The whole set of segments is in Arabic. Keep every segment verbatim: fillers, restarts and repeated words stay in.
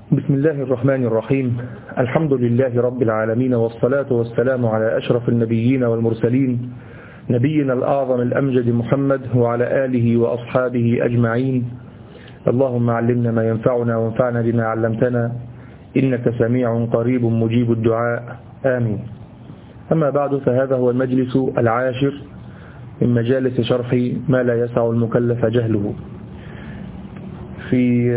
بسم الله الرحمن الرحيم. الحمد لله رب العالمين، والصلاة والسلام على أشرف النبيين والمرسلين، نبينا الأعظم الأمجد محمد وعلى آله وأصحابه أجمعين. اللهم علمنا ما ينفعنا وانفعنا بما علمتنا، إنك سميع قريب مجيب الدعاء، آمين. أما بعد، فهذا هو المجلس العاشر من مجالس شرح ما لا يسع المكلف جهله. في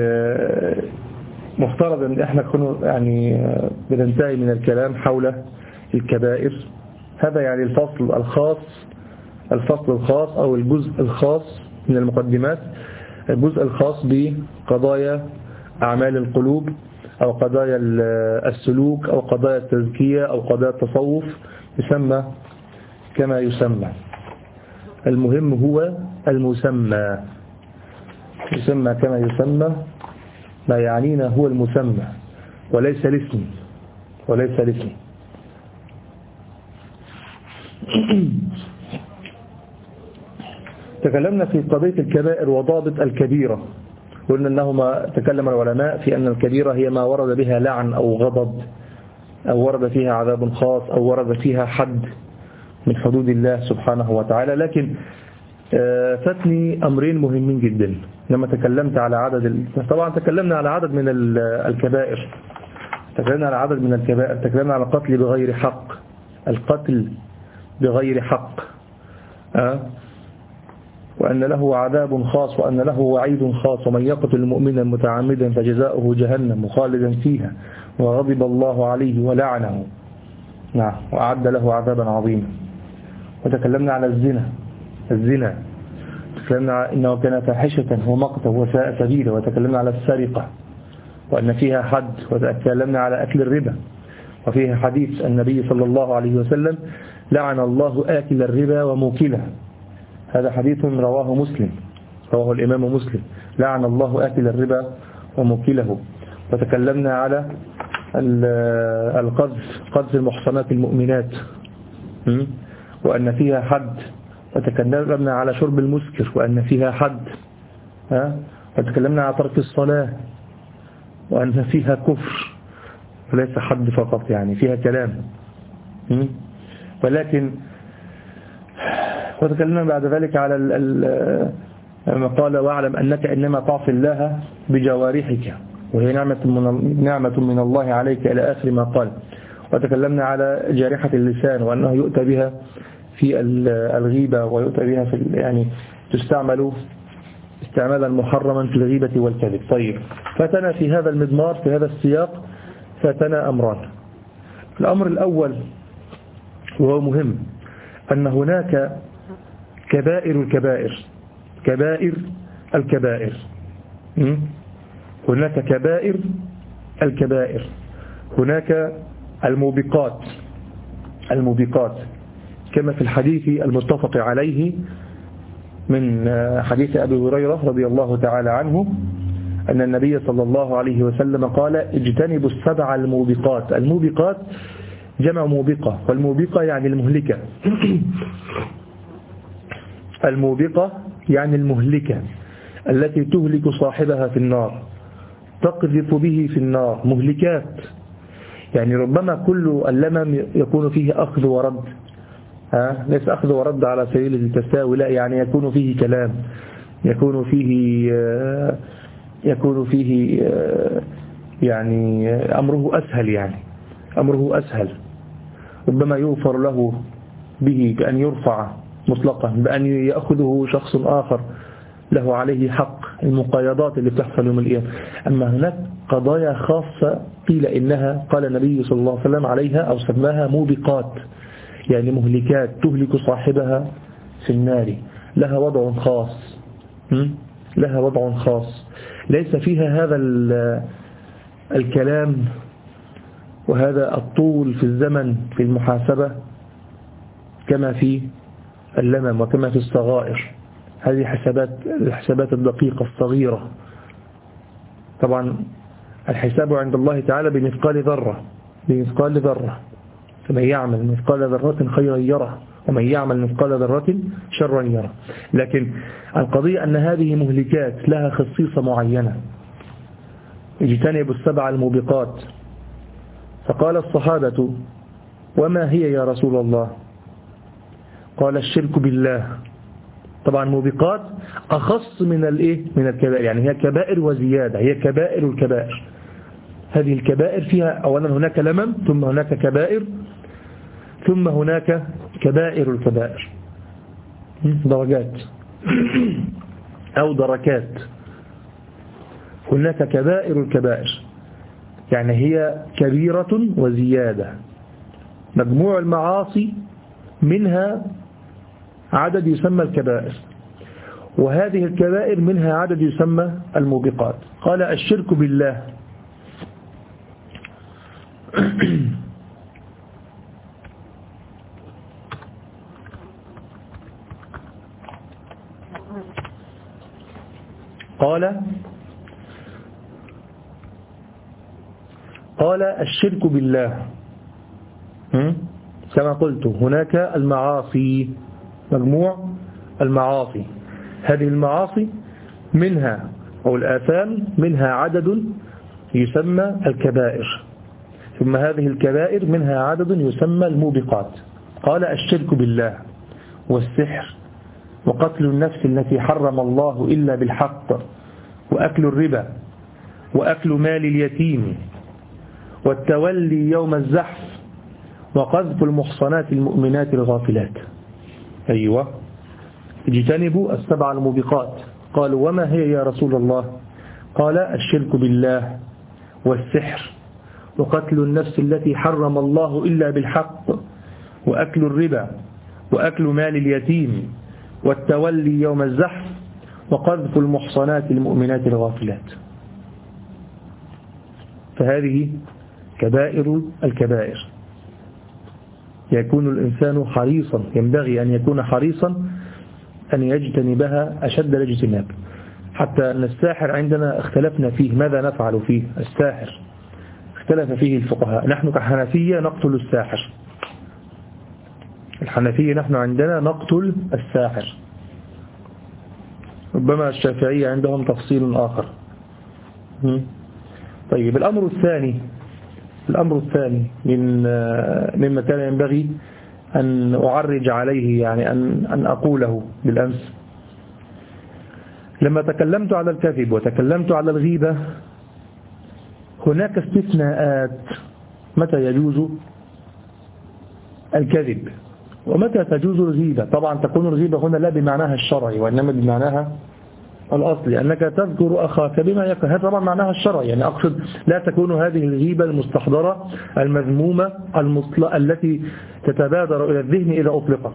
مفترض أن احنا نكون يعني بننتهي من الكلام حول الكبائر. هذا يعني الفصل الخاص الفصل الخاص أو الجزء الخاص من المقدمات، الجزء الخاص بقضايا أعمال القلوب أو قضايا السلوك أو قضايا التزكية أو قضايا التصوف، يسمى كما يسمى. المهم هو المسمى، يسمى كما يسمى. ما يعنينا هو المسمى وليس الاسم، وليس الاسم. تكلمنا في قضية الكبائر وضابط الكبيرة، قلنا أنهما تكلم العلماء في أن الكبيرة هي ما ورد بها لعن أو غضب، أو ورد فيها عذاب خاص، أو ورد فيها حد من حدود الله سبحانه وتعالى. لكن فاتني أمرين مهمين جدا لما تكلمت على عدد ال... طبعا تكلمنا على عدد من الكبائر، تكلمنا على عدد من الكبائر، تكلمنا على القتل بغير حق، القتل بغير حق، أه؟ وأن له عذاب خاص وأن له وعيد خاص، ومن يقتل مؤمنا متعمدا فجزاؤه جهنم خالدا فيها وغضب الله عليه ولعنه، نعم، وأعد له عذابا عظيما. وتكلمنا على الزنا الزنا تكلمنا على إنه كان فاحشة ومقتا وساء سبيلا. وتكلمنا على السرقة وأن فيها حد. وتكلمنا على أكل الربا وفيها حديث النبي صلى الله عليه وسلم: لعن الله آكل الربا وموكله. هذا حديث رواه مسلم، رواه الإمام مسلم: لعن الله آكل الربا وموكله. وتكلمنا على القذف، قذف المحصنات المؤمنات، وأن فيها حد. وتكلمنا على شرب المسكر وأن فيها حد. ها؟ وتكلمنا على ترك الصلاة وأن فيها كفر وليس حد فقط، يعني فيها كلام. ولكن وتكلمنا بعد ذلك على ما قال: واعلم أنك إنما تعصي الله بجوارحك وهي نعمة من, نعمة من الله عليك إلى آخر ما قال. وتكلمنا على جارحة اللسان وأنه يؤتى بها في الغيبة ويؤتى بها في يعني تستعمل استعمالا محرما في الغيبة والكذب. طيب، فاتنا في هذا المضمار، في هذا السياق، فاتنا أمران. الأمر الأول وهو مهم، أن هناك كبائر الكبائر، كبائر الكبائر هناك كبائر الكبائر هناك الموبقات الموبقات كما في الحديث المتفق عليه من حديث أبي هريرة رضي الله تعالى عنه أن النبي صلى الله عليه وسلم قال: اجتنبوا السبع الموبقات. الموبقات جمع موبقة، والموبقة يعني المهلكة. الموبقة يعني المهلكة التي تهلك صاحبها في النار، تقذف به في النار. مهلكات يعني ربما كل اللمم يكون فيه أخذ ورد، ها؟ ليس أخذ ورد على سبيل التساوي، لا، يعني يكون فيه كلام، يكون فيه يكون فيه يعني أمره أسهل، يعني أمره أسهل. ربما يغفر له به بأن يرفع مطلقا، بأن يأخذه شخص آخر له عليه حق، المقايضات اللي بتحصل يوم القيامة. أما هناك قضايا خاصة قيل إنها، قال النبي صلى الله عليه وسلم عليها أو سماها موبقات، يعني مهلكات تهلك صاحبها في النار، لها وضع خاص، لها وضع خاص ليس فيها هذا الكلام وهذا الطول في الزمن في المحاسبة كما في اللمم وكما في الصغائر. هذه حسابات الحسابات الدقيقة الصغيرة. طبعا الحساب عند الله تعالى بمثقال ذرة، بمثقال ذرة. فمن يعمل مثقال ذرة خيرا يره ومن يعمل مثقال ذرة شرا يره. لكن القضية أن هذه مهلكات لها خصيصة معينة، اجتنبوا السبع الموبقات. فقال الصحابة وما هي يا رسول الله؟ قال الشرك بالله. طبعا موبقات أخص من الإيه؟ من الكبائر، يعني هي كبائر وزيادة، هي كبائر الكبائر. هذه الكبائر فيها أولا هناك لمم، ثم هناك كبائر، ثم هناك كبائر الكبائر، درجات أو دركات. هناك كبائر الكبائر يعني هي كبيرة وزيادة، مجموع المعاصي منها عدد يسمى الكبائر، وهذه الكبائر منها عدد يسمى الموبقات. قال الشرك بالله. قال قال الشرك بالله كما قلت هناك المعاصي، مجموع المعاصي، هذه المعاصي منها أو الآثام منها عدد يسمى الكبائر، ثم هذه الكبائر منها عدد يسمى الموبقات. قال الشرك بالله والسحر وقتل النفس التي حرم الله إلا بالحق وأكل الربا وأكل مال اليتيم والتولي يوم الزحف وقذف المحصنات المؤمنات الغافلات. أيوة، اجتنبوا السبع الموبقات. قالوا وما هي يا رسول الله؟ قال الشرك بالله والسحر وقتل النفس التي حرم الله إلا بالحق وأكل الربا وأكل مال اليتيم والتولي يوم الزحف وقذف المحصنات المؤمنات الغافلات. فهذه كبائر الكبائر، يكون الإنسان حريصا، ينبغي أن يكون حريصا أن يجتنبها أشد الاجتناب. حتى أن الساحر عندنا اختلفنا فيه، ماذا نفعل فيه؟ الساحر اختلف فيه الفقهاء. نحن كحنفية نقتل الساحر، الحنفية نحن عندنا نقتل الساحر، ربما الشافعية عندهم تفصيل آخر. طيب الأمر الثاني الأمر الثاني من مما كان ينبغي أن أعرج عليه، يعني أن أن أقوله بالأمس لما تكلمت على الكذب وتكلمت على الغيبة، هناك استثناءات متى يجوز الكذب ومتى تجوز الغيبة. طبعا تكون الغيبة هنا لا بمعناها الشرعي وإنما بمعناها الأصلي، أنك تذكر أخاك بما يكره، هذا طبعا معناها الشرعي. يعني أقصد لا تكون هذه الغيبة المستحضرة المذمومة المطلقة التي تتبادر إلى الذهن إذا أطلقت.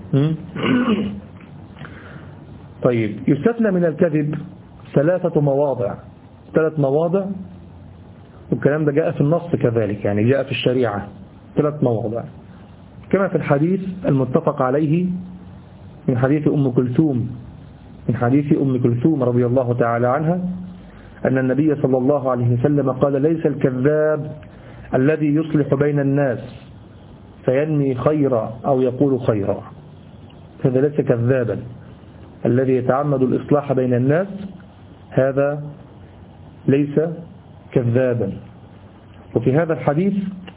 طيب يستثنى من الكذب ثلاثة مواضع، ثلاث مواضع، والكلام ده جاء في النص كذلك، يعني جاء في الشريعة ثلاث مواضع كما في الحديث المتفق عليه من حديث أم كلثوم من حديث أم كلثوم رضي الله تعالى عنها أن النبي صلى الله عليه وسلم قال ليس الكذاب الذي يصلح بين الناس فينمي خيرا أو يقول خيرا، هذا ليس كذابا. الذي يتعمد الإصلاح بين الناس هذا ليس كذابا. وفي هذا الحديث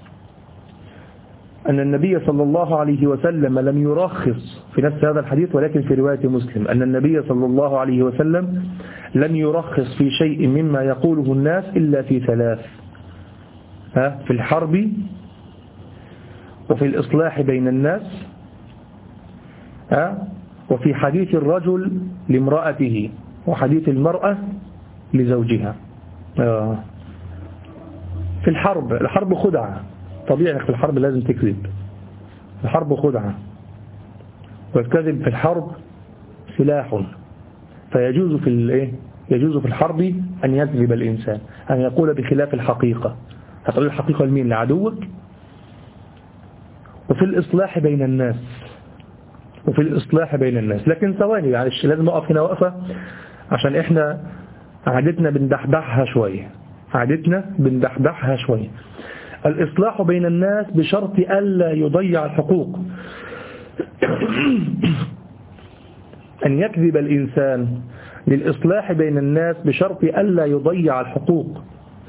أن النبي صلى الله عليه وسلم لم يرخص في نفس هذا الحديث، ولكن في رواية مسلم أن النبي صلى الله عليه وسلم لم يرخص في شيء مما يقوله الناس إلا في ثلاث: ها في الحرب وفي الإصلاح بين الناس، ها وفي حديث الرجل لامرأته وحديث المرأة لزوجها. آه. في الحرب، الحرب خدعة طبيعي، في الحرب لازم تكذب، الحرب خدعة، والكذب في الحرب سلاح، فيجوز في الايه يجوز في الحرب أن يكذب الإنسان، أن يقول بخلاف الحقيقة. هتقول الحقيقة لمين؟ لعدوك. وفي الإصلاح بين الناس وفي الإصلاح بين الناس لكن ثواني، يعني لازم نقف هنا وقفة عشان إحنا عادتنا بندحدحها شوية عادتنا بندحدحها شوية الإصلاح بين الناس بشرط ألا يضيع الحقوق. أن يكذب الإنسان للإصلاح بين الناس بشرط ألا يضيع الحقوق،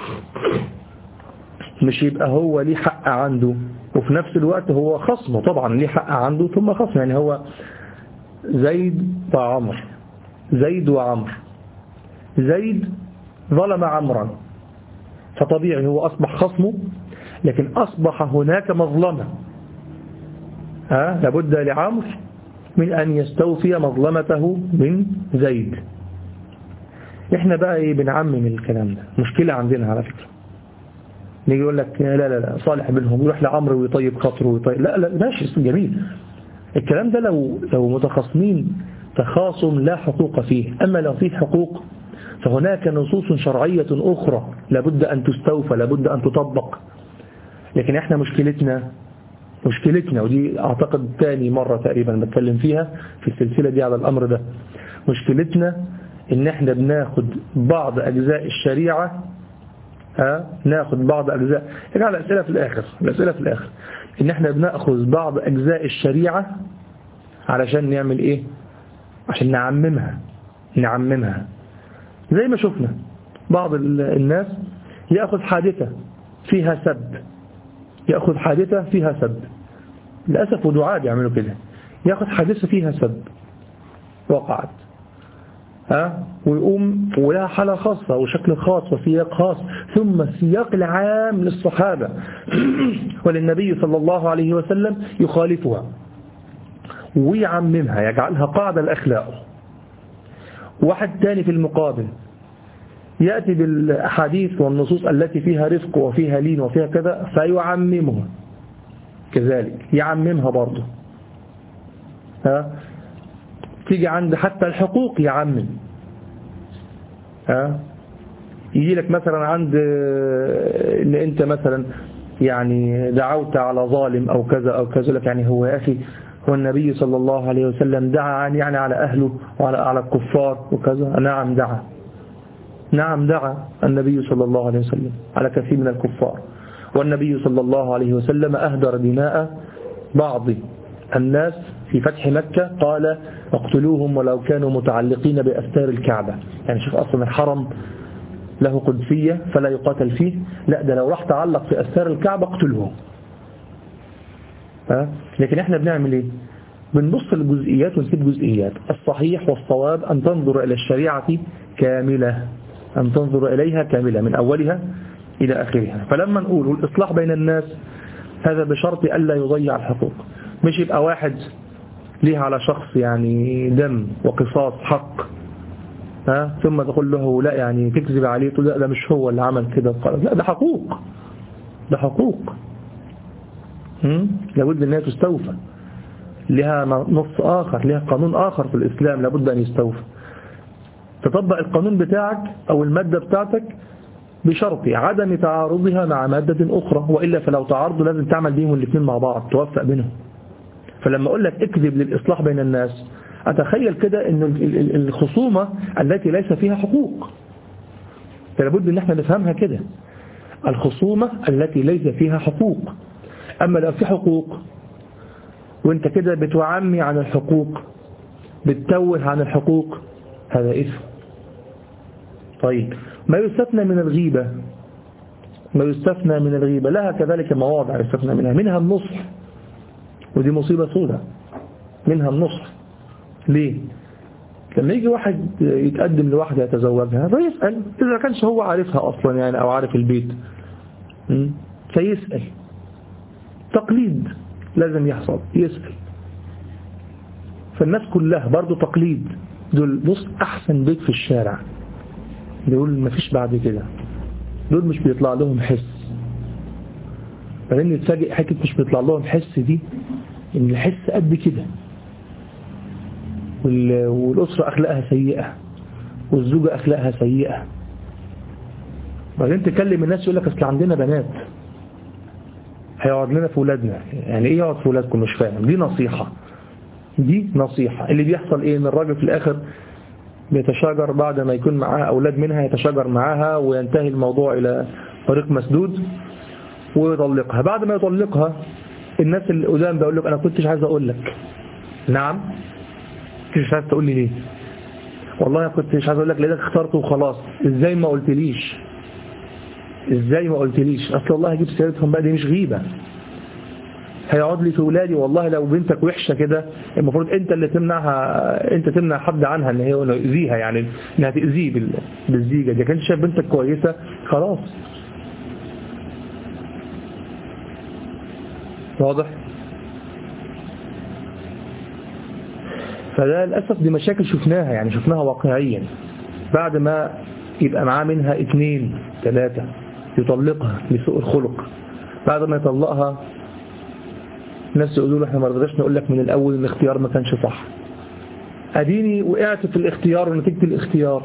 مش يبقى هو ليه حق عنده وفي نفس الوقت هو خصمه طبعا ليه حق عنده ثم خصمه. يعني هو زيد وعمر، زيد وعمر، زيد ظلم عمرا، فطبيعي هو أصبح خصمه، لكن أصبح هناك مظلمة، ها لابد لعمر من أن يستوفي مظلمته من زيد. احنا بقى ايه بنعمم الكلام ده، مشكلة عندنا على فكرة. نيجي يقول لك لا لا لا صالح بينهم، يروح لعمرو ويطيب خاطره ويطيب، لا لا ماشي جميل الكلام ده لو لو متخاصمين تخاصم لا حقوق فيه. أما لو فيه حقوق فهناك نصوص شرعية أخرى لابد أن تستوفى، لابد أن تطبق. لكن احنا مشكلتنا مشكلتنا ودي أعتقد تاني مرة تقريبا بتكلم فيها في السلسلة دي على الأمر ده، مشكلتنا إن احنا بناخد بعض أجزاء الشريعة، ها ناخد بعض أجزاء، يعني على الأسئلة في الآخر الأسئلة في الآخر إن احنا بناخذ بعض أجزاء الشريعة علشان نعمل إيه؟ عشان نعممها نعممها زي ما شفنا بعض الناس يأخذ حادثة فيها سب، يأخذ حادثة فيها سب، للأسف ودعاء يعملوا كده، يأخذ حادثة فيها سب وقعت، ها ويقوم ولها حالة خاصة وشكل خاص وسياق خاص، ثم السياق العام للصحابة وللنبي صلى الله عليه وسلم يخالفها ويعممها يجعلها قاعدة الأخلاق. واحد تاني في المقابل يأتي بالأحاديث والنصوص التي فيها رفق وفيها لين وفيها كذا فيعممها كذلك، يعممها برضه، ها تيجي عند حتى الحقوق يعمم، ها يجي لك مثلا عند ان انت مثلا يعني دعوت على ظالم او كذا او كذا، لك يعني هو يا اخي هو النبي صلى الله عليه وسلم دعا يعني على اهله وعلى على الكفار وكذا؟ نعم دعا، نعم دعا النبي صلى الله عليه وسلم على كثير من الكفار، والنبي صلى الله عليه وسلم أهدر دماء بعض الناس في فتح مكة، قال اقتلوهم ولو كانوا متعلقين بأستار الكعبة. يعني شوف أصلا الحرم له قدسية فلا يقاتل فيه، لا ده لو راح تعلق في أستار الكعبة اقتلوه. ها؟ لكن احنا بنعمل ايه؟ بنبص للجزئيات ونسيب جزئيات. الصحيح والصواب أن تنظر إلى الشريعة كاملة، أن تنظر إليها كاملة من أولها إلى آخرها. فلما نقول الإصلاح بين الناس هذا بشرط ألا يضيع الحقوق، مش يبقى واحد ليه على شخص يعني دم وقصاص حق، ها ثم تقول له لا يعني تكذب عليه تقول لا ده مش هو اللي عمل كده، لا ده حقوق، ده حقوق لابد أنها تستوفى، لها نص آخر، لها قانون آخر في الإسلام لابد أن يستوفى. تطبق القانون بتاعك أو المادة بتاعتك بشرط عدم تعارضها مع مادة أخرى، وإلا فلو تعارضوا لازم تعمل بيهم الاثنين مع بعض توفق بينهم. فلما أقول لك اكذب للإصلاح بين الناس، أتخيل كده أن الخصومة التي ليس فيها حقوق، فلابد أن احنا نفهمها كده، الخصومة التي ليس فيها حقوق. أما لو في حقوق وانت كده بتعمي عن الحقوق، بتتوه عن الحقوق، هذا إثم. طيب ما يستثنى من الغيبة، ما يستثنى من الغيبة لها كذلك مواضع يستثنى منها، منها النصح، ودي مصيبة سودة، منها النصح. ليه؟ لما يجي واحد يتقدم لواحدة يتزوجها فيسأل إذا كانش هو عارفها أصلا يعني أو عارف البيت، فيسأل تقليد لازم يحصل، يسأل. فالناس كلها برضو تقليد، دول بص أحسن بيت في الشارع، بيقول ما فيش بعد كده، دول مش بيطلع لهم حس. فلن يتفاجئ حكي مش بيطلع لهم حس دي، ان الحس قد كده، والأسرة أخلاقها سيئة والزوجة أخلاقها سيئة. بعدين تكلم الناس يقول لك أصل عندنا بنات هيقعد لنا في ولادنا، يعني إيه يقعد في ولادكم؟ مش فاهم. دي نصيحة، دي نصيحة. اللي بيحصل إيه؟ إن الراجل في الآخر بيتشاجر بعد ما يكون معاها أولاد منها، يتشاجر معاها وينتهي الموضوع إلى طريق مسدود ويطلقها. بعد ما يطلقها الناس اللي قدام بيقول لك أنا كنتش عايز أقول لك. نعم كنتش عايز تقول لي ليه؟ والله كنتش عايز أقول لك لأنك اخترته وخلاص. إزاي ما قلتليش؟ ازاي ما قلتليش؟ اصل والله هجيب سيرتهم بقى، دي مش غيبة. هيقعد لي في ولادي والله لو بنتك وحشة كده المفروض انت اللي تمنعها، انت تمنع حد عنها ان هي يؤذيها، يعني انها تأذيه بالزيجة دي. كنت شايف بنتك كويسة خلاص. واضح؟ فده للأسف دي مشاكل شفناها، يعني شفناها واقعيا. بعد ما يبقى معاه منها اثنين ثلاثة يطلقها لسوء الخلق، بعد ما يطلقها الناس يقولوا له احنا ما رضيناش نقول لك من الأول الاختيار ما كانش صح، اديني وقعت في الاختيار ونتيجة الاختيار.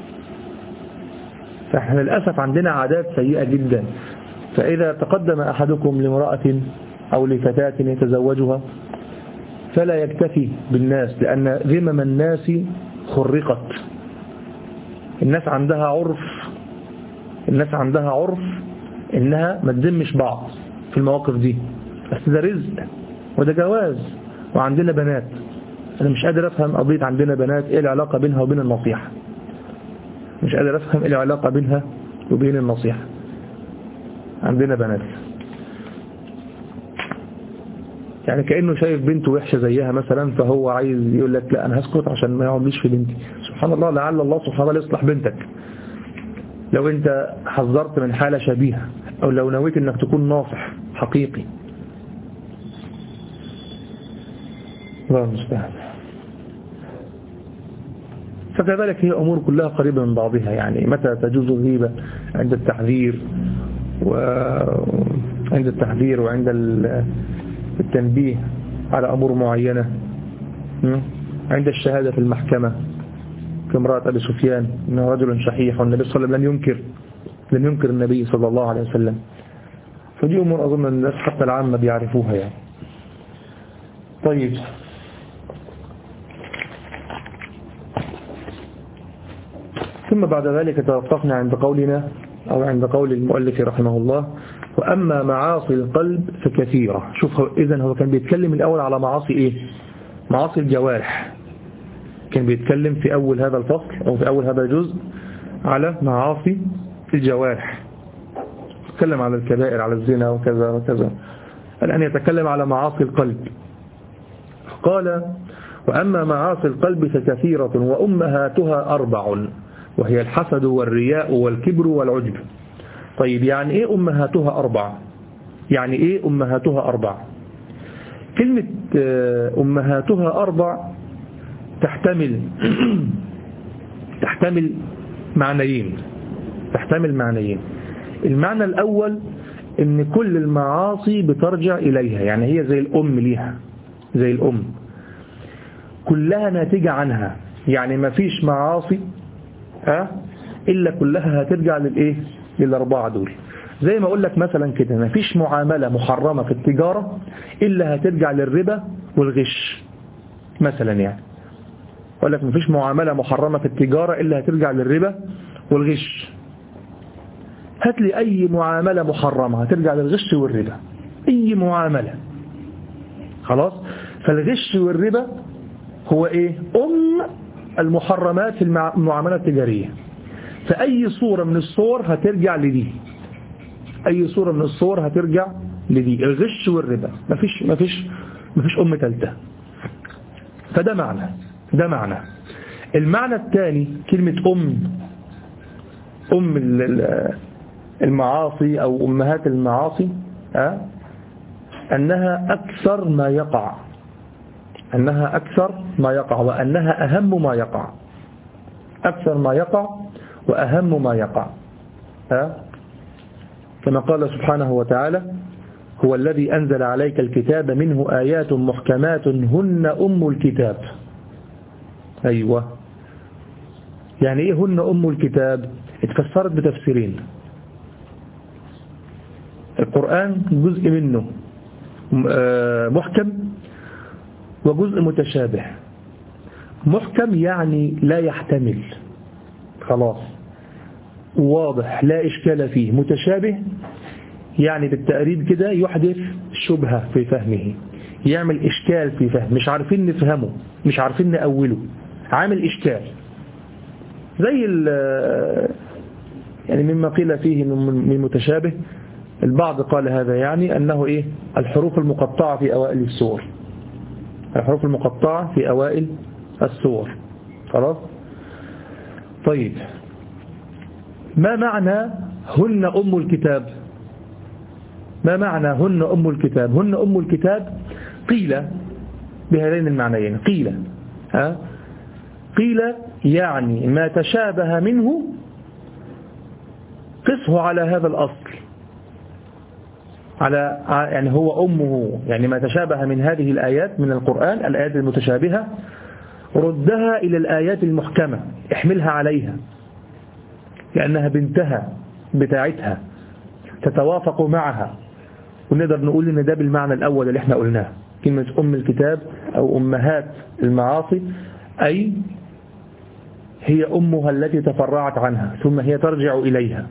فاحنا للأسف عندنا عادات سيئة جدا. فإذا تقدم أحدكم لامرأة أو لفتاة يتزوجها فلا يكتفي بالناس، لأن ذمم الناس خرقت. الناس عندها عرف الناس عندها عرف إنها ما تذمش بعض في المواقف دي، بس ده رزق وده جواز. وعندنا بنات، أنا مش قادر أفهم قضية عندنا بنات إيه العلاقة بينها وبين النصيحة. مش قادر أفهم إيه العلاقة بينها وبين النصيحة. عندنا بنات يعني كأنه شايف بنته وحشة زيها مثلا، فهو عايز يقول لك لا أنا هسكت عشان ما يقعدليش في بنتي. سبحان الله، لعل الله سبحانه وتعالى يصلح بنتك. لو أنت حذرت من حالة شبيهة، أو لو نويت أنك تكون ناصح حقيقي. الله المستعان. فكذلك هي أمور كلها قريبة من بعضها. يعني متى تجوز الغيبة؟ عند التحذير وعند التحذير وعند التنبيه على أمور معينة، عند الشهادة في المحكمة كامرأة أبي سفيان إنه رجل شحيح والنبي صلى الله عليه وسلم لم ينكر لم ينكر النبي صلى الله عليه وسلم. فدي أمور أظن الناس حتى العامة بيعرفوها يعني. طيب، ثم بعد ذلك توقفنا عند قولنا أو عند قول المؤلف رحمه الله: وأما معاصي القلب فكثيرة. شوف، إذن هو كان بيتكلم الأول على معاصي إيه؟ معاصي الجوارح. كان بيتكلم في أول هذا الفصل أو في أول هذا الجزء على معاصي الجوارح، يتكلم على الكبائر، على الزنا وكذا وكذا. الآن يتكلم على معاصي القلب. قال: وأما معاصي القلب فكثيرة وأمهاتها أربع، وهي الحسد والرياء والكبر والعجب. طيب، يعني إيه أمهاتها أربع؟ يعني إيه أمهاتها أربع؟ كلمة أمهاتها أربع تحتمل تحتمل معنيين تحتمل معنيين المعنى الأول إن كل المعاصي بترجع إليها، يعني هي زي الأم ليها، زي الأم كلها ناتجة عنها. يعني ما فيش معاصي أه؟ إلا كلها هترجع للإيه؟ للأربعة دول. زي ما أقول لك مثلا كده، ما فيش معاملة محرمة في التجارة إلا هترجع للربا والغش مثلا. يعني أقول لك ما فيش معاملة محرمة في التجارة إلا هترجع للربا والغش. هات لي أي معاملة محرمة هترجع للغش والربا، أي معاملة. خلاص. فالغش والربا هو إيه؟ أم المحرمات في المعاملة التجارية. فأي صورة من الصور هترجع لدي، أي صورة من الصور هترجع لدي، الغش والربا. مفيش مفيش مفيش أم ثالثة. فده معنى ده معنى المعنى الثاني كلمة أم أم المعاصي أو أمهات المعاصي أه؟ أنها أكثر ما يقع أنها أكثر ما يقع وأنها أهم ما يقع أكثر ما يقع وأهم ما يقع أه؟ كما قال سبحانه وتعالى: هو الذي أنزل عليك الكتاب منه آيات محكمات هن أم الكتاب. أيوة، يعني إيه هن أم الكتاب؟ اتفسرت بتفسيرين. القرآن جزء منه محكم وجزء متشابه. محكم يعني لا يحتمل، خلاص واضح لا إشكال فيه. متشابه يعني بالتقريب كده يحدث شبهة في فهمه، يعمل إشكال في فهم، مش عارفين نفهمه، مش عارفين نأوله، عامل إشكال. زي يعني مما قيل فيه من متشابه. البعض قال هذا يعني أنه إيه الحروف المقطعة في أوائل السور، الحروف المقطعة في أوائل السور. خلاص. طيب ما معنى هن أم الكتاب؟ ما معنى هن أم الكتاب؟ هن أم الكتاب قيل بهذين المعنيين. قيل ها قيل يعني ما تشابه منه قسه على هذا الأصل، على يعني هو أمه، يعني ما تشابه من هذه الآيات من القرآن، الآيات المتشابهة ردها إلى الآيات المحكمة، احملها عليها لأنها بنتها بتاعتها تتوافق معها. ونقدر نقول إن ده بالمعنى الأول اللي احنا قلناه، كلمة أم الكتاب أو أمهات المعاصي، أي هي أمها التي تفرعت عنها ثم هي ترجع إليها.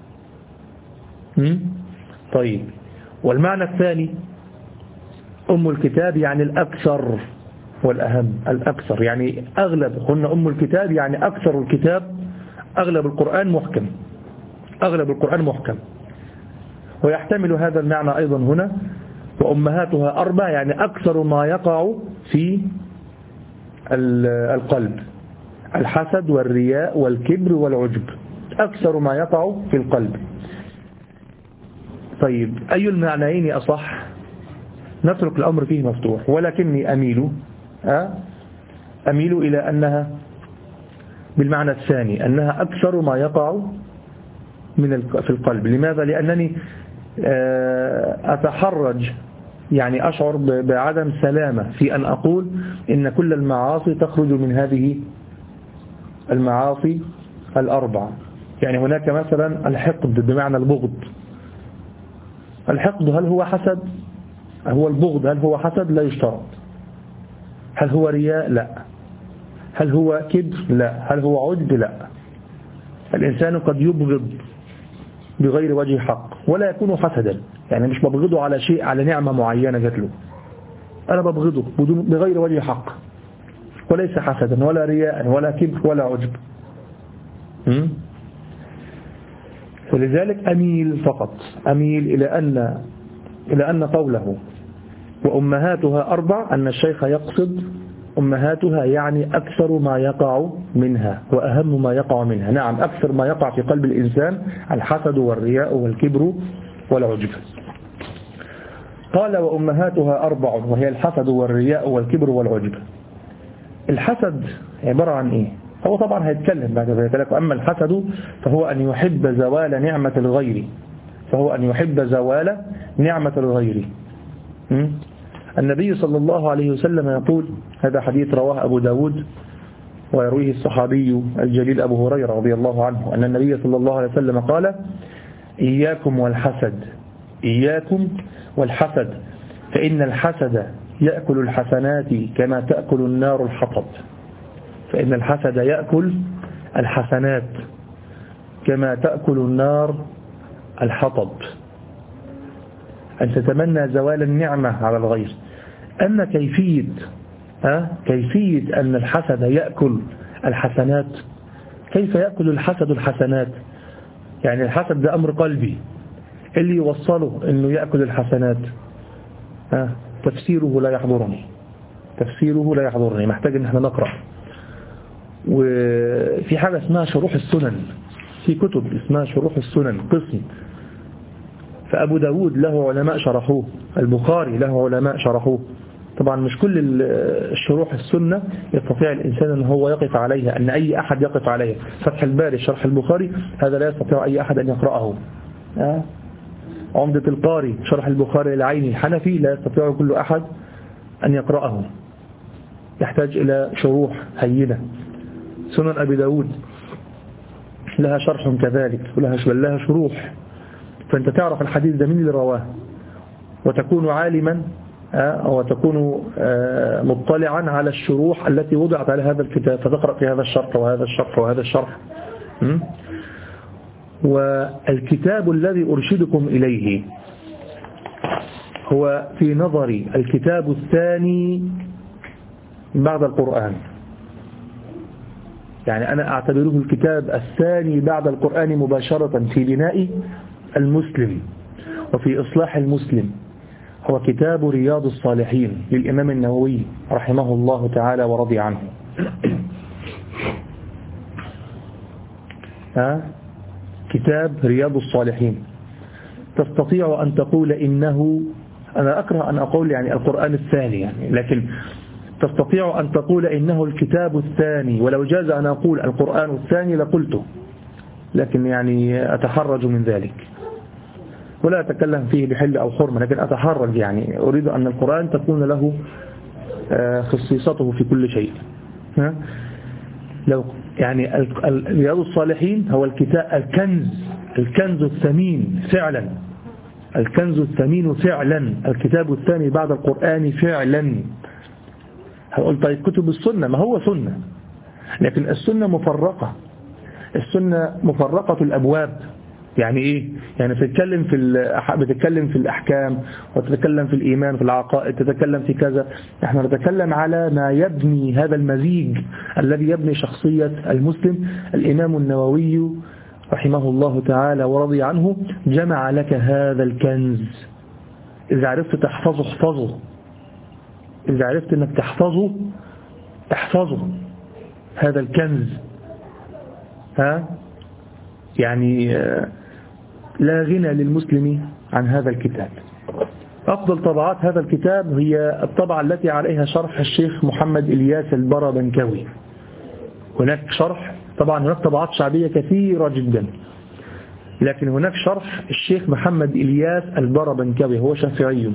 طيب والمعنى الثاني أم الكتاب يعني الأكثر والأهم، الأكثر يعني أغلب، هن أم الكتاب يعني أكثر الكتاب، أغلب القرآن محكم، أغلب القرآن محكم. ويحتمل هذا المعنى أيضا هنا وأمهاتها أربع يعني أكثر ما يقع في القلب، الحسد والرياء والكبر والعجب، أكثر ما يقع في القلب. طيب أي المعنيين أصح؟ نترك الأمر فيه مفتوح، ولكني أميل أميل إلى أنها بالمعنى الثاني، أنها أكثر ما يقع من في القلب. لماذا؟ لأنني أتحرج، يعني أشعر بعدم سلامة في أن أقول إن كل المعاصي تخرج من هذه المعاصي الأربعة. يعني هناك مثلا الحقد بمعنى البغض. الحقد هل هو حسد؟ هو البغض هل هو حسد؟ لا يشترط. هل هو رياء؟ لا. هل هو كبر؟ لا. هل هو عجب؟ لا. الإنسان قد يبغض بغير وجه حق ولا يكون حسدا، يعني مش ببغضه على شيء، على نعمة معينة جات له، أنا ببغضه بغير وجه حق وليس حسدا ولا رياء ولا كبر ولا عجب. ولذلك أميل فقط أميل إلى أن إلى أن قوله وأمهاتها أربع أن الشيخ يقصد أمهاتها يعني أكثر ما يقع منها وأهم ما يقع منها. نعم أكثر ما يقع في قلب الإنسان الحسد والرياء والكبر والعجب. قال وأمهاتها أربع وهي الحسد والرياء والكبر والعجب. الحسد عبارة عن إيه؟ هو طبعا هيتكلم بعد ذلك. أما الحسد فهو أن يحب زوال نعمة الغير، فهو أن يحب زوال نعمة الغير. النبي صلى الله عليه وسلم يقول، هذا حديث رواه أبو داود ويرويه الصحابي الجليل أبو هريرة رضي الله عنه، أن النبي صلى الله عليه وسلم قال إياكم والحسد، إياكم والحسد فإن الحسد يأكل الحسنات كما تأكل النار الحطب. فإن الحسد يأكل الحسنات كما تأكل النار الحطب. أن تتمنى زوال النعمة على الغير. أما كيفية أه؟ كيفية أن الحسد يأكل الحسنات، كيف يأكل الحسد الحسنات؟ يعني الحسد ده أمر قلبي، اللي يوصله أنه يأكل الحسنات أه؟ تفسيره لا يحضرني، تفسيره لا يحضرني، محتاج أن احنا نقرأ. وفي حاجة اسمها شروح السنن، في كتب اسمها شروح السنن قسم، فأبو داود له علماء شرحوه، البخاري له علماء شرحوه. طبعا مش كل الشروح السنة يستطيع الإنسان أن هو يقف عليها، أن أي أحد يقف عليها. فتح الباري شرح البخاري هذا لا يستطيع أي أحد أن يقرأه. أه؟ عمدة القاري شرح البخاري العيني الحنفي لا يستطيع كل أحد أن يقرأه، يحتاج إلى شروح هينة. سنن أبي داود لها شرح كذلك ولها لها شروح، فأنت تعرف الحديث ده من اللي رواه، وتكون عالما وتكون مطلعا على الشروح التي وضعت على هذا الكتاب، فتقرأ في هذا الشرح وهذا الشرح وهذا الشرح. والكتاب الذي أرشدكم إليه هو في نظري الكتاب الثاني بعد القرآن. يعني أنا أعتبره الكتاب الثاني بعد القرآن مباشرة في بناء المسلم وفي إصلاح المسلم، هو كتاب رياض الصالحين للإمام النووي رحمه الله تعالى ورضي عنه. ها؟ كتاب رياض الصالحين. تستطيع أن تقول إنه، أنا أكره أن أقول يعني القرآن الثاني يعني، لكن تستطيع أن تقول إنه الكتاب الثاني، ولو جاز أن أقول القرآن الثاني لقلته، لكن يعني أتحرج من ذلك ولا أتكلم فيه بحل أو حرمة، لكن أتحرج يعني أريد أن القرآن تكون له خصيصته في كل شيء. ها؟ لو يعني رياض الصالحين هو الكتاب الكنز الكنز الثمين فعلا، الكنز الثمين فعلا، الكتاب الثاني بعد القرآن فعلا. هقول طيب كتب السنة، ما هو سنة، لكن السنة مفرقة، السنة مفرقة الأبواب. يعني إيه؟ يعني تتكلم في بتتكلم في الأحكام وتتكلم في الإيمان في العقائد، تتكلم في كذا. احنا نتكلم على ما يبني هذا المزيج الذي يبني شخصية المسلم. الإمام النووي رحمه الله تعالى ورضي عنه جمع لك هذا الكنز، إذا عرفت تحفظه احفظه، إذا عرفت أنك تحفظه احفظه هذا الكنز. ها؟ يعني لا غنى للمسلم عن هذا الكتاب. أفضل طبعات هذا الكتاب هي الطبعة التي عليها شرح الشيخ محمد إلياس البربنكوي. هناك شرح، طبعا هناك طبعات شعبية كثيرة جدا، لكن هناك شرح الشيخ محمد إلياس البربنكوي، هو شافعي،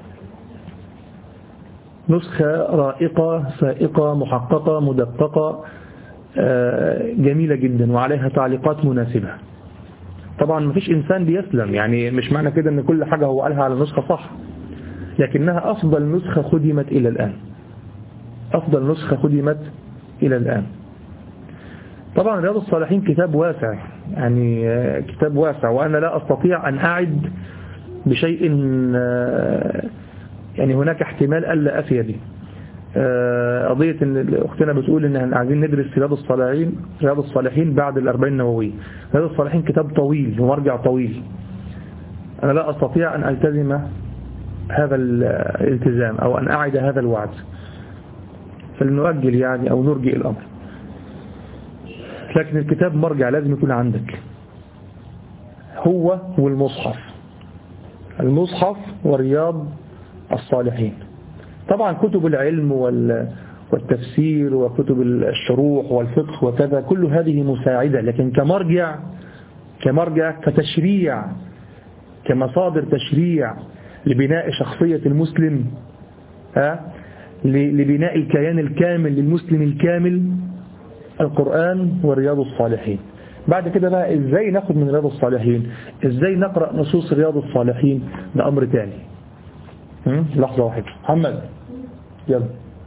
نسخة رائقة سائقة محققة مدققة جميلة جدا وعليها تعليقات مناسبة. طبعا ما فيش إنسان بيسلم، يعني مش معنى كده أن كل حاجة هو قالها على نسخة صح، لكنها أفضل نسخة خدمت إلى الآن، أفضل نسخة خدمت إلى الآن. طبعا رياض الصالحين كتاب واسع، يعني كتاب واسع، وأنا لا أستطيع أن أعد بشيء، يعني هناك احتمال ألا أفي به. قضية ان اختنا بتقول ان احنا عايزين ندرس رياض الصالحين رياض الصالحين بعد الأربعين النووية. رياض الصالحين كتاب طويل ومرجع طويل، انا لا استطيع ان التزم هذا الالتزام او ان اعد هذا الوعد، فلنؤجل يعني او نرجئ الامر. لكن الكتاب مرجع لازم يكون عندك، هو والمصحف، المصحف ورياض الصالحين. طبعا كتب العلم والتفسير وكتب الشروح والفقه وكذا كل هذه مساعدة، لكن كمرجع كمرجع كتشريع، كمصادر تشريع لبناء شخصية المسلم، ها لبناء الكيان الكامل للمسلم الكامل، القرآن ورياض الصالحين. بعد كده بقى ازاي ناخد من رياض الصالحين، ازاي نقرأ نصوص رياض الصالحين، ده أمر تاني. لحظة واحدة محمد يلا.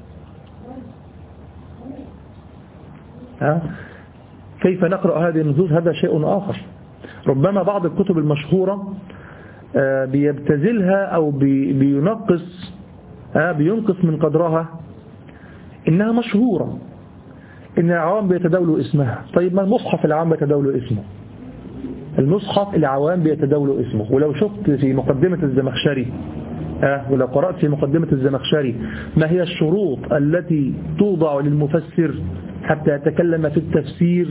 ها؟ كيف نقرأ هذه النصوص؟ هذا شيء آخر. ربما بعض الكتب المشهورة بيبتذلها أو بينقص بينقص من قدرها، إنها مشهورة، إن العوام بيتداولوا اسمها. طيب ما المصحف العام بيتداولوا اسمه، المصحف العوام بيتداولوا اسمه. ولو شفت في مقدمة الزمخشري آه ولو قرأت في مقدمة الزمخشري ما هي الشروط التي توضع للمفسر حتى يتكلم في التفسير،